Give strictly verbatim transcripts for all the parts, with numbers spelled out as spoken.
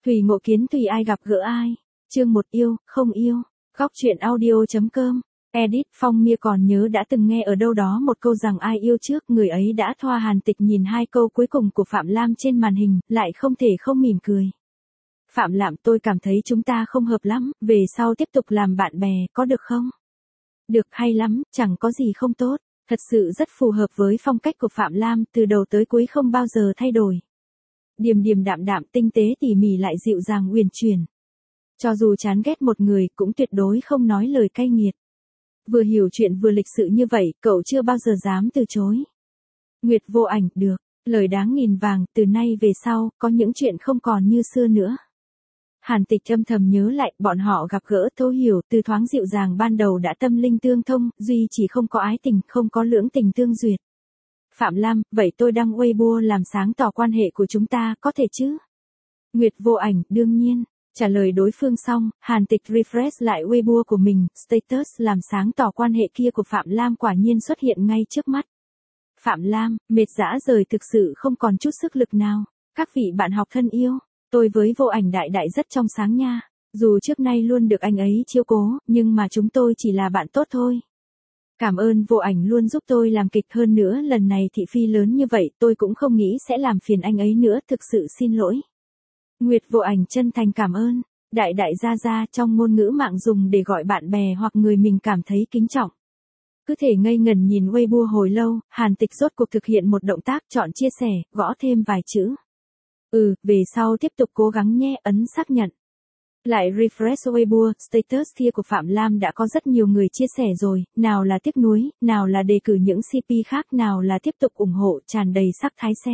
Tùy ngộ kiến tùy ai gặp gỡ ai. Chương một yêu, không yêu. Góc truyện audio.com. Edit Phong Mia còn nhớ đã từng nghe ở đâu đó một câu rằng ai yêu trước người ấy đã thoa. Hàn Tịch nhìn hai câu cuối cùng của Phạm Lam trên màn hình, lại không thể không mỉm cười. Phạm Lam, tôi cảm thấy chúng ta không hợp lắm, về sau tiếp tục làm bạn bè, có được không? Được, hay lắm, chẳng có gì không tốt. Thật sự rất phù hợp với phong cách của Phạm Lam, từ đầu tới cuối không bao giờ thay đổi. Điềm điềm đạm đạm, tinh tế tỉ mỉ lại dịu dàng uyển chuyển. Cho dù chán ghét một người cũng tuyệt đối không nói lời cay nghiệt. Vừa hiểu chuyện vừa lịch sự như vậy, cậu chưa bao giờ dám từ chối. Nguyệt Vô Ảnh, được, lời đáng nghìn vàng, từ nay về sau, có những chuyện không còn như xưa nữa. Hàn Tịch âm thầm nhớ lại, bọn họ gặp gỡ thấu hiểu, từ thoáng dịu dàng ban đầu đã tâm linh tương thông, duy chỉ không có ái tình, không có lưỡng tình tương duyệt. Phạm Lam, vậy tôi đăng Weibo làm sáng tỏ quan hệ của chúng ta, có thể chứ? Nguyệt Vô Ảnh, đương nhiên. Trả lời đối phương xong, Hàn Tịch refresh lại Weibo của mình, status làm sáng tỏ quan hệ kia của Phạm Lam quả nhiên xuất hiện ngay trước mắt. Phạm Lam, mệt dã rời, thực sự không còn chút sức lực nào. Các vị bạn học thân yêu, tôi với Vô Ảnh đại đại rất trong sáng nha. Dù trước nay luôn được anh ấy chiếu cố, nhưng mà chúng tôi chỉ là bạn tốt thôi. Cảm ơn Vô Ảnh luôn giúp tôi làm kịch, hơn nữa lần này thị phi lớn như vậy tôi cũng không nghĩ sẽ làm phiền anh ấy nữa, thực sự xin lỗi. Nguyệt Vô Ảnh chân thành cảm ơn. Đại đại gia gia trong ngôn ngữ mạng dùng để gọi bạn bè hoặc người mình cảm thấy kính trọng. Cứ thể ngây ngẩn nhìn Weibo hồi lâu, Hàn Tịch rốt cuộc thực hiện một động tác chọn chia sẻ, gõ thêm vài chữ. Ừ, về sau tiếp tục cố gắng nhé, ấn xác nhận. Lại refresh Weibo, status kia của Phạm Lam đã có rất nhiều người chia sẻ rồi, nào là tiếc nuối, nào là đề cử những xê pê khác, nào là tiếp tục ủng hộ, tràn đầy sắc thái xe.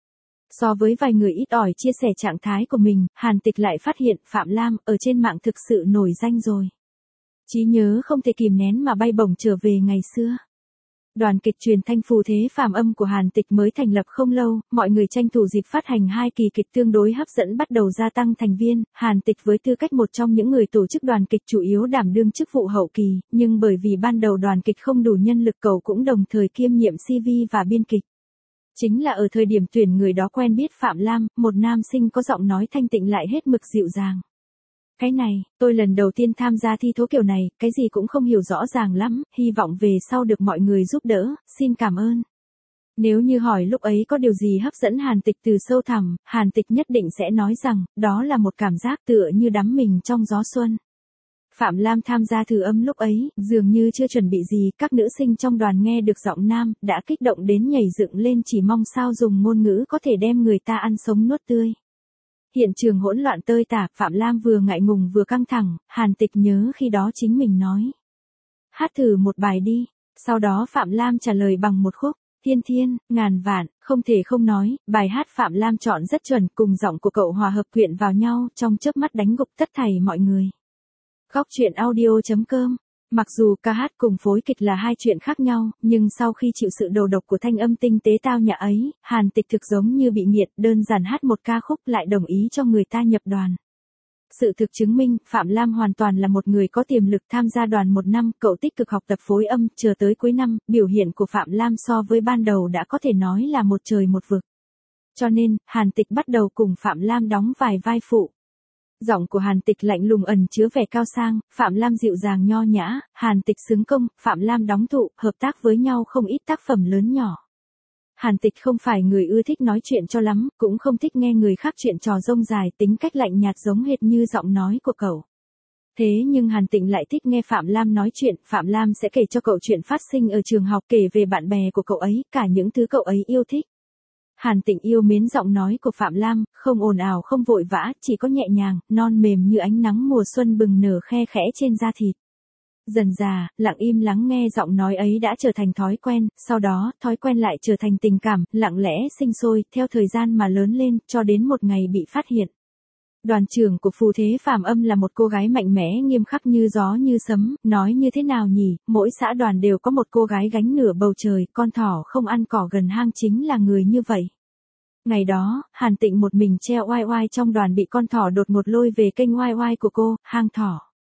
So với vài người ít ỏi chia sẻ trạng thái của mình, Hàn Tịch lại phát hiện Phạm Lam ở trên mạng thực sự nổi danh rồi. Trí nhớ không thể kìm nén mà bay bổng trở về ngày xưa. Đoàn kịch truyền thanh Phù Thế Phàm Âm của Hàn Tịch mới thành lập không lâu, mọi người tranh thủ dịp phát hành hai kỳ kịch tương đối hấp dẫn bắt đầu gia tăng thành viên. Hàn Tịch với tư cách một trong những người tổ chức đoàn kịch chủ yếu đảm đương chức vụ hậu kỳ, nhưng bởi vì ban đầu đoàn kịch không đủ nhân lực, cậu cũng đồng thời kiêm nhiệm xê vê và biên kịch. Chính là ở thời điểm tuyển người đó quen biết Phạm Lam, một nam sinh có giọng nói thanh tịnh lại hết mực dịu dàng. Cái này, tôi lần đầu tiên tham gia thi thố kiểu này, cái gì cũng không hiểu rõ ràng lắm, hy vọng về sau được mọi người giúp đỡ, xin cảm ơn. Nếu như hỏi lúc ấy có điều gì hấp dẫn Hàn Tịch từ sâu thẳm, Hàn Tịch nhất định sẽ nói rằng, đó là một cảm giác tựa như đắm mình trong gió xuân. Phạm Lam tham gia thử âm lúc ấy, dường như chưa chuẩn bị gì, các nữ sinh trong đoàn nghe được giọng nam, đã kích động đến nhảy dựng lên, chỉ mong sao dùng ngôn ngữ có thể đem người ta ăn sống nuốt tươi. Hiện trường hỗn loạn tơi tả, Phạm Lam vừa ngại ngùng vừa căng thẳng, Hàn Tịch nhớ khi đó chính mình nói. Hát thử một bài đi, sau đó Phạm Lam trả lời bằng một khúc, thiên thiên, ngàn vạn, không thể không nói, bài hát Phạm Lam chọn rất chuẩn, cùng giọng của cậu hòa hợp quyện vào nhau, trong chớp mắt đánh gục tất thảy mọi người. Góc truyện audio.com. Mặc dù ca hát cùng phối kịch là hai chuyện khác nhau, nhưng sau khi chịu sự đầu độc của thanh âm tinh tế tao nhã ấy, Hàn Tịch thực giống như bị nghiện, đơn giản hát một ca khúc lại đồng ý cho người ta nhập đoàn. Sự thực chứng minh, Phạm Lam hoàn toàn là một người có tiềm lực. Tham gia đoàn một năm, cậu tích cực học tập phối âm, chờ tới cuối năm, biểu hiện của Phạm Lam so với ban đầu đã có thể nói là một trời một vực. Cho nên, Hàn Tịch bắt đầu cùng Phạm Lam đóng vài vai phụ. Giọng của Hàn Tịch lạnh lùng ẩn chứa vẻ cao sang, Phạm Lam dịu dàng nho nhã, Hàn Tịch xứng công, Phạm Lam đóng thụ, hợp tác với nhau không ít tác phẩm lớn nhỏ. Hàn Tịch không phải người ưa thích nói chuyện cho lắm, cũng không thích nghe người khác chuyện trò rông dài, tính cách lạnh nhạt giống hệt như giọng nói của cậu. Thế nhưng Hàn Tịch lại thích nghe Phạm Lam nói chuyện, Phạm Lam sẽ kể cho cậu chuyện phát sinh ở trường học, kể về bạn bè của cậu ấy, cả những thứ cậu ấy yêu thích. Hàn Tịch yêu mến giọng nói của Phạm Lam, không ồn ào không vội vã, chỉ có nhẹ nhàng, non mềm như ánh nắng mùa xuân bừng nở khe khẽ trên da thịt. Dần dà, lặng im lắng nghe giọng nói ấy đã trở thành thói quen, sau đó, thói quen lại trở thành tình cảm, lặng lẽ sinh sôi, theo thời gian mà lớn lên, cho đến một ngày bị phát hiện. Đoàn trưởng của Phù Thế Phàm Âm là một cô gái mạnh mẽ nghiêm khắc như gió như sấm, nói như thế nào nhỉ, mỗi xã đoàn đều có một cô gái gánh nửa bầu trời, con thỏ không ăn cỏ gần hang chính là người như vậy. Ngày đó, Hàn Tịnh một mình treo oai oai trong đoàn bị con thỏ đột ngột lôi về kênh oai oai của cô, hang thỏ.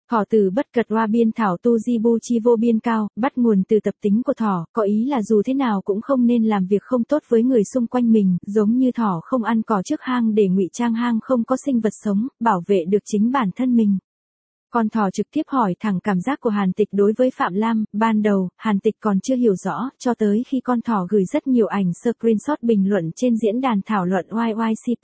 Thỏ từ bất cật hoa biên thảo tu di bu chi vô biên cao, bắt nguồn từ tập tính của thỏ, có ý là dù thế nào cũng không nên làm việc không tốt với người xung quanh mình, giống như thỏ không ăn cỏ trước hang để ngụy trang hang không có sinh vật sống, bảo vệ được chính bản thân mình. Con thỏ trực tiếp hỏi thẳng cảm giác của Hàn Tịch đối với Phạm Lam, ban đầu, Hàn Tịch còn chưa hiểu rõ, cho tới khi con thỏ gửi rất nhiều ảnh screenshot bình luận trên diễn đàn thảo luận Y Y C P.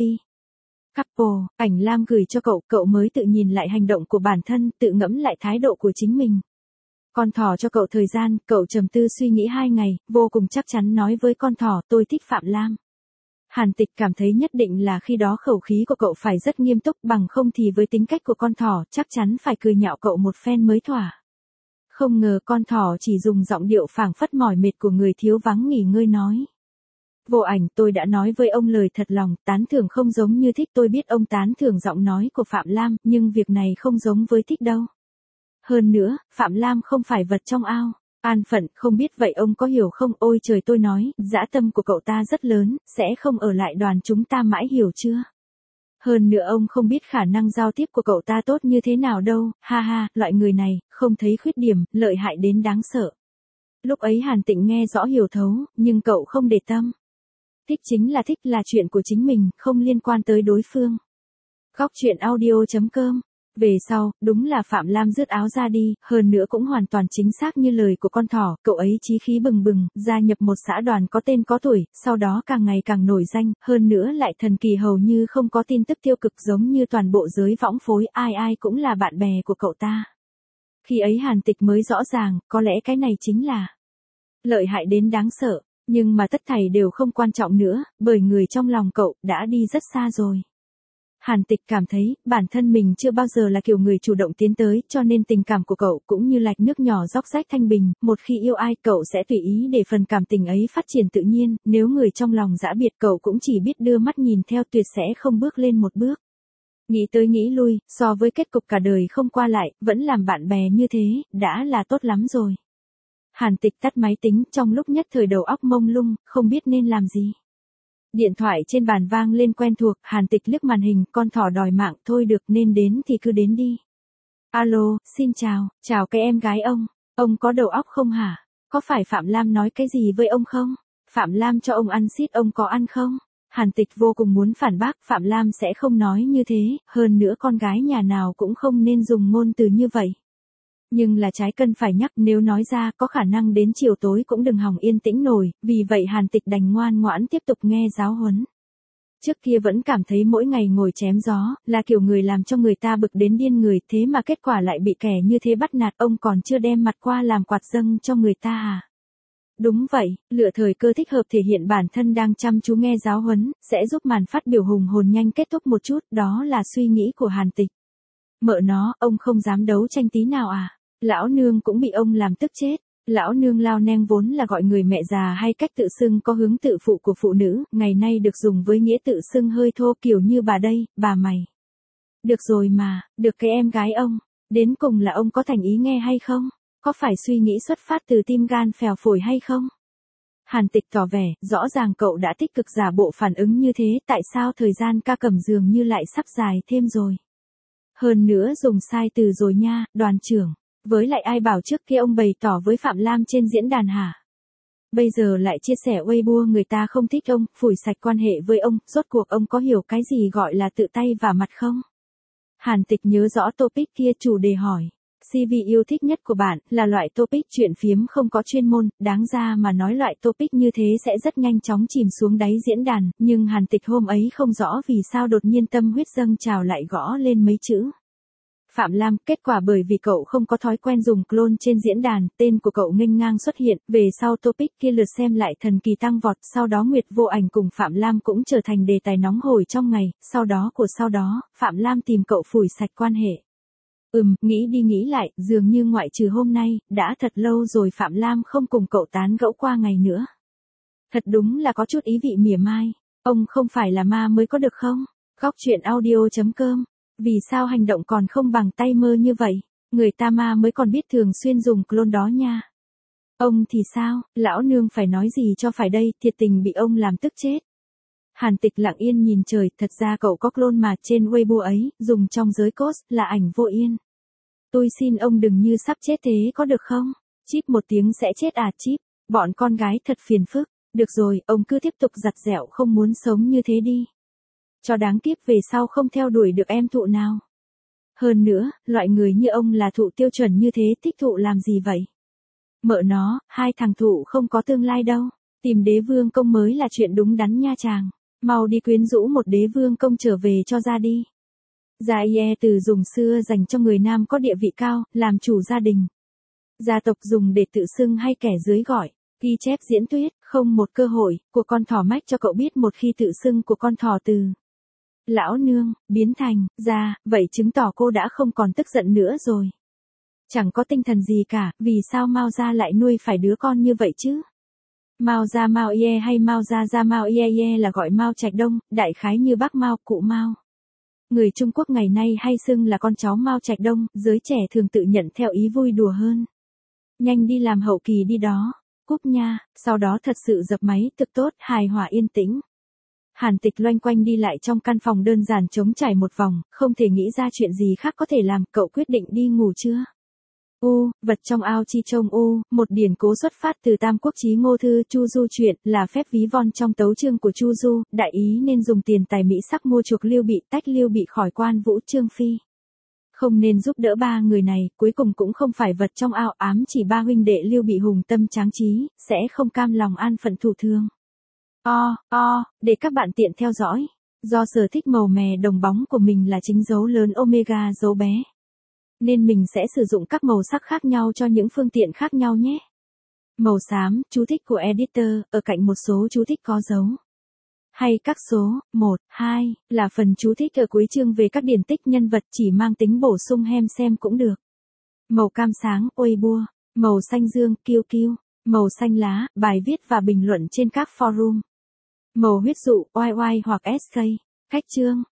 Couple, ảnh Lam gửi cho cậu, cậu mới tự nhìn lại hành động của bản thân, tự ngẫm lại thái độ của chính mình. Con thỏ cho cậu thời gian, cậu trầm tư suy nghĩ hai ngày, vô cùng chắc chắn nói với con thỏ, tôi thích Phạm Lam. Hàn Tịch cảm thấy nhất định là khi đó khẩu khí của cậu phải rất nghiêm túc, bằng không thì với tính cách của con thỏ, chắc chắn phải cười nhạo cậu một phen mới thỏa. Không ngờ con thỏ chỉ dùng giọng điệu phảng phất mỏi mệt của người thiếu vắng nghỉ ngơi nói. Vô ảnh, tôi đã nói với ông lời thật lòng, tán thưởng không giống như thích, tôi biết ông tán thưởng giọng nói của Phạm Lam, nhưng việc này không giống với thích đâu. Hơn nữa, Phạm Lam không phải vật trong ao. An phận, không biết vậy ông có hiểu không? Ôi trời, tôi nói, dã tâm của cậu ta rất lớn, sẽ không ở lại đoàn chúng ta mãi, hiểu chưa? Hơn nữa ông không biết khả năng giao tiếp của cậu ta tốt như thế nào đâu, ha ha, loại người này, không thấy khuyết điểm, lợi hại đến đáng sợ. Lúc ấy Hàn Tịnh nghe rõ hiểu thấu, nhưng cậu không để tâm. Thích chính là thích, là chuyện của chính mình, không liên quan tới đối phương. Góc truyện audio chấm com. Về sau, đúng là Phạm Lam rứt áo ra đi, hơn nữa cũng hoàn toàn chính xác như lời của con thỏ, cậu ấy chí khí bừng bừng, gia nhập một xã đoàn có tên có tuổi, sau đó càng ngày càng nổi danh, hơn nữa lại thần kỳ hầu như không có tin tức tiêu cực giống như toàn bộ giới võng phối, ai ai cũng là bạn bè của cậu ta. Khi ấy Hàn Tịch mới rõ ràng, có lẽ cái này chính là lợi hại đến đáng sợ, nhưng mà tất thảy đều không quan trọng nữa, bởi người trong lòng cậu đã đi rất xa rồi. Hàn Tịch cảm thấy, bản thân mình chưa bao giờ là kiểu người chủ động tiến tới, cho nên tình cảm của cậu cũng như lạch nước nhỏ róc rách thanh bình, một khi yêu ai cậu sẽ tùy ý để phần cảm tình ấy phát triển tự nhiên, nếu người trong lòng dã biệt cậu cũng chỉ biết đưa mắt nhìn theo, tuyệt sẽ không bước lên một bước. Nghĩ tới nghĩ lui, so với kết cục cả đời không qua lại, vẫn làm bạn bè như thế, đã là tốt lắm rồi. Hàn Tịch tắt máy tính, trong lúc nhất thời đầu óc mông lung, không biết nên làm gì. Điện thoại trên bàn vang lên quen thuộc, Hàn Tịch liếc màn hình, con thỏ đòi mạng, thôi được, nên đến thì cứ đến đi. Alo, xin chào, chào cái em gái ông, ông có đầu óc không hả? Có phải Phạm Lam nói cái gì với ông không? Phạm Lam cho ông ăn xít, ông có ăn không? Hàn Tịch vô cùng muốn phản bác, Phạm Lam sẽ không nói như thế, hơn nữa con gái nhà nào cũng không nên dùng ngôn từ như vậy. Nhưng là trái cân phải nhắc, nếu nói ra có khả năng đến chiều tối cũng đừng hòng yên tĩnh nổi, vì vậy Hàn Tịch đành ngoan ngoãn tiếp tục nghe giáo huấn. Trước kia vẫn cảm thấy mỗi ngày ngồi chém gió, là kiểu người làm cho người ta bực đến điên người, thế mà kết quả lại bị kẻ như thế bắt nạt, ông còn chưa đem mặt qua làm quạt dâng cho người ta à? Đúng vậy, lựa thời cơ thích hợp thể hiện bản thân đang chăm chú nghe giáo huấn, sẽ giúp màn phát biểu hùng hồn nhanh kết thúc một chút, đó là suy nghĩ của Hàn Tịch. Mợ nó, ông không dám đấu tranh tí nào à? Lão nương cũng bị ông làm tức chết. Lão nương lao neng vốn là gọi người mẹ già hay cách tự xưng có hướng tự phụ của phụ nữ, ngày nay được dùng với nghĩa tự xưng hơi thô, kiểu như bà đây, bà mày. Được rồi mà, được cái em gái ông, đến cùng là ông có thành ý nghe hay không? Có phải suy nghĩ xuất phát từ tim gan phèo phổi hay không? Hàn Tịch tỏ vẻ, rõ ràng cậu đã tích cực giả bộ phản ứng như thế, tại sao thời gian ca cầm dường như lại sắp dài thêm rồi? Hơn nữa dùng sai từ rồi nha, đoàn trưởng. Với lại ai bảo trước kia ông bày tỏ với Phạm Lam trên diễn đàn hả? Bây giờ lại chia sẻ Weibo người ta không thích ông, phủi sạch quan hệ với ông, rốt cuộc ông có hiểu cái gì gọi là tự tay vả mặt không? Hàn Tịch nhớ rõ topic kia, chủ đề hỏi. xê vê yêu thích nhất của bạn là loại topic chuyện phiếm không có chuyên môn, đáng ra mà nói loại topic như thế sẽ rất nhanh chóng chìm xuống đáy diễn đàn, nhưng Hàn Tịch hôm ấy không rõ vì sao đột nhiên tâm huyết dâng trào lại gõ lên mấy chữ. Phạm Lam, kết quả bởi vì cậu không có thói quen dùng clone trên diễn đàn, tên của cậu nghênh ngang xuất hiện, về sau topic kia lượt xem lại thần kỳ tăng vọt, sau đó Nguyệt Vô Ảnh cùng Phạm Lam cũng trở thành đề tài nóng hổi trong ngày, sau đó của sau đó, Phạm Lam tìm cậu phủi sạch quan hệ. Ừm, nghĩ đi nghĩ lại, dường như ngoại trừ hôm nay, đã thật lâu rồi Phạm Lam không cùng cậu tán gẫu qua ngày nữa. Thật đúng là có chút ý vị mỉa mai, ông không phải là ma mới có được không? Góc truyện audio chấm com. Vì sao hành động còn không bằng tay mơ như vậy? Người ta ma mới còn biết thường xuyên dùng clone đó nha. Ông thì sao? Lão nương phải nói gì cho phải đây, thiệt tình bị ông làm tức chết. Hàn Tịch lặng yên nhìn trời, thật ra cậu có clone mà, trên Weibo ấy, dùng trong giới cos, là ảnh Vô Yên. tôi xin ông đừng như sắp chết thế có được không? Chíp một tiếng sẽ chết à chíp, bọn con gái thật phiền phức. Được rồi, ông cứ tiếp tục giặt dẻo không muốn sống như thế đi. Cho đáng kiếp về sau không theo đuổi được em thụ nào. Hơn nữa, loại người như ông là thụ tiêu chuẩn như thế thích thụ làm gì vậy? Mợ nó, hai thằng thụ không có tương lai đâu. Tìm đế vương công mới là chuyện đúng đắn nha chàng. Mau đi quyến rũ một đế vương công trở về cho ra đi. Gia ie từ dùng xưa dành cho người nam có địa vị cao, làm chủ gia đình. Gia tộc dùng để tự xưng hay kẻ dưới gọi. Ghi chép diễn thuyết, không một cơ hội, của con thỏ mách cho cậu biết một khi tự xưng của con thỏ từ lão nương, biến thành, ra, vậy chứng tỏ cô đã không còn tức giận nữa rồi. Chẳng có tinh thần gì cả, vì sao Mao Gia lại nuôi phải đứa con như vậy chứ? Mao Gia Mao Ie hay Mao Gia Gia Mao Ie Ie là gọi Mao Trạch Đông, đại khái như bác Mao, cụ Mao. Người Trung Quốc ngày nay hay xưng là con cháu Mao Trạch Đông, giới trẻ thường tự nhận theo ý vui đùa hơn. Nhanh đi làm hậu kỳ đi đó. Cúp nha, sau đó thật sự dập máy, thực tốt, hài hòa yên tĩnh. Hàn Tịch loanh quanh đi lại trong căn phòng đơn giản trống trải một vòng, không thể nghĩ ra chuyện gì khác có thể làm, cậu quyết định đi ngủ chưa? U, vật trong ao chi trông u, một điển cố xuất phát từ Tam Quốc Chí Ngô Thư, Chu Du truyện, là phép ví von trong tấu chương của Chu Du, đại ý nên dùng tiền tài mỹ sắc mua chuộc Lưu Bị, tách Lưu Bị khỏi quan vũ Trương Phi. Không nên giúp đỡ ba người này, cuối cùng cũng không phải vật trong ao, ám chỉ ba huynh đệ Lưu Bị hùng tâm tráng trí, sẽ không cam lòng an phận thủ thường. O, o, để các bạn tiện theo dõi. Do sở thích màu mè đồng bóng của mình là chính dấu lớn omega dấu bé, nên mình sẽ sử dụng các màu sắc khác nhau cho những phương tiện khác nhau nhé. Màu xám, chú thích của editor, ở cạnh một số chú thích có dấu. Hay các số, một, hai, là phần chú thích ở cuối chương về các điển tích nhân vật chỉ mang tính bổ sung hem xem cũng được. Màu cam sáng, ôi bua. Màu xanh dương, kiêu kiêu. Màu xanh lá, bài viết và bình luận trên các forum. Màu huyết dụ, oai oai hoặc ét ca. Cách chương.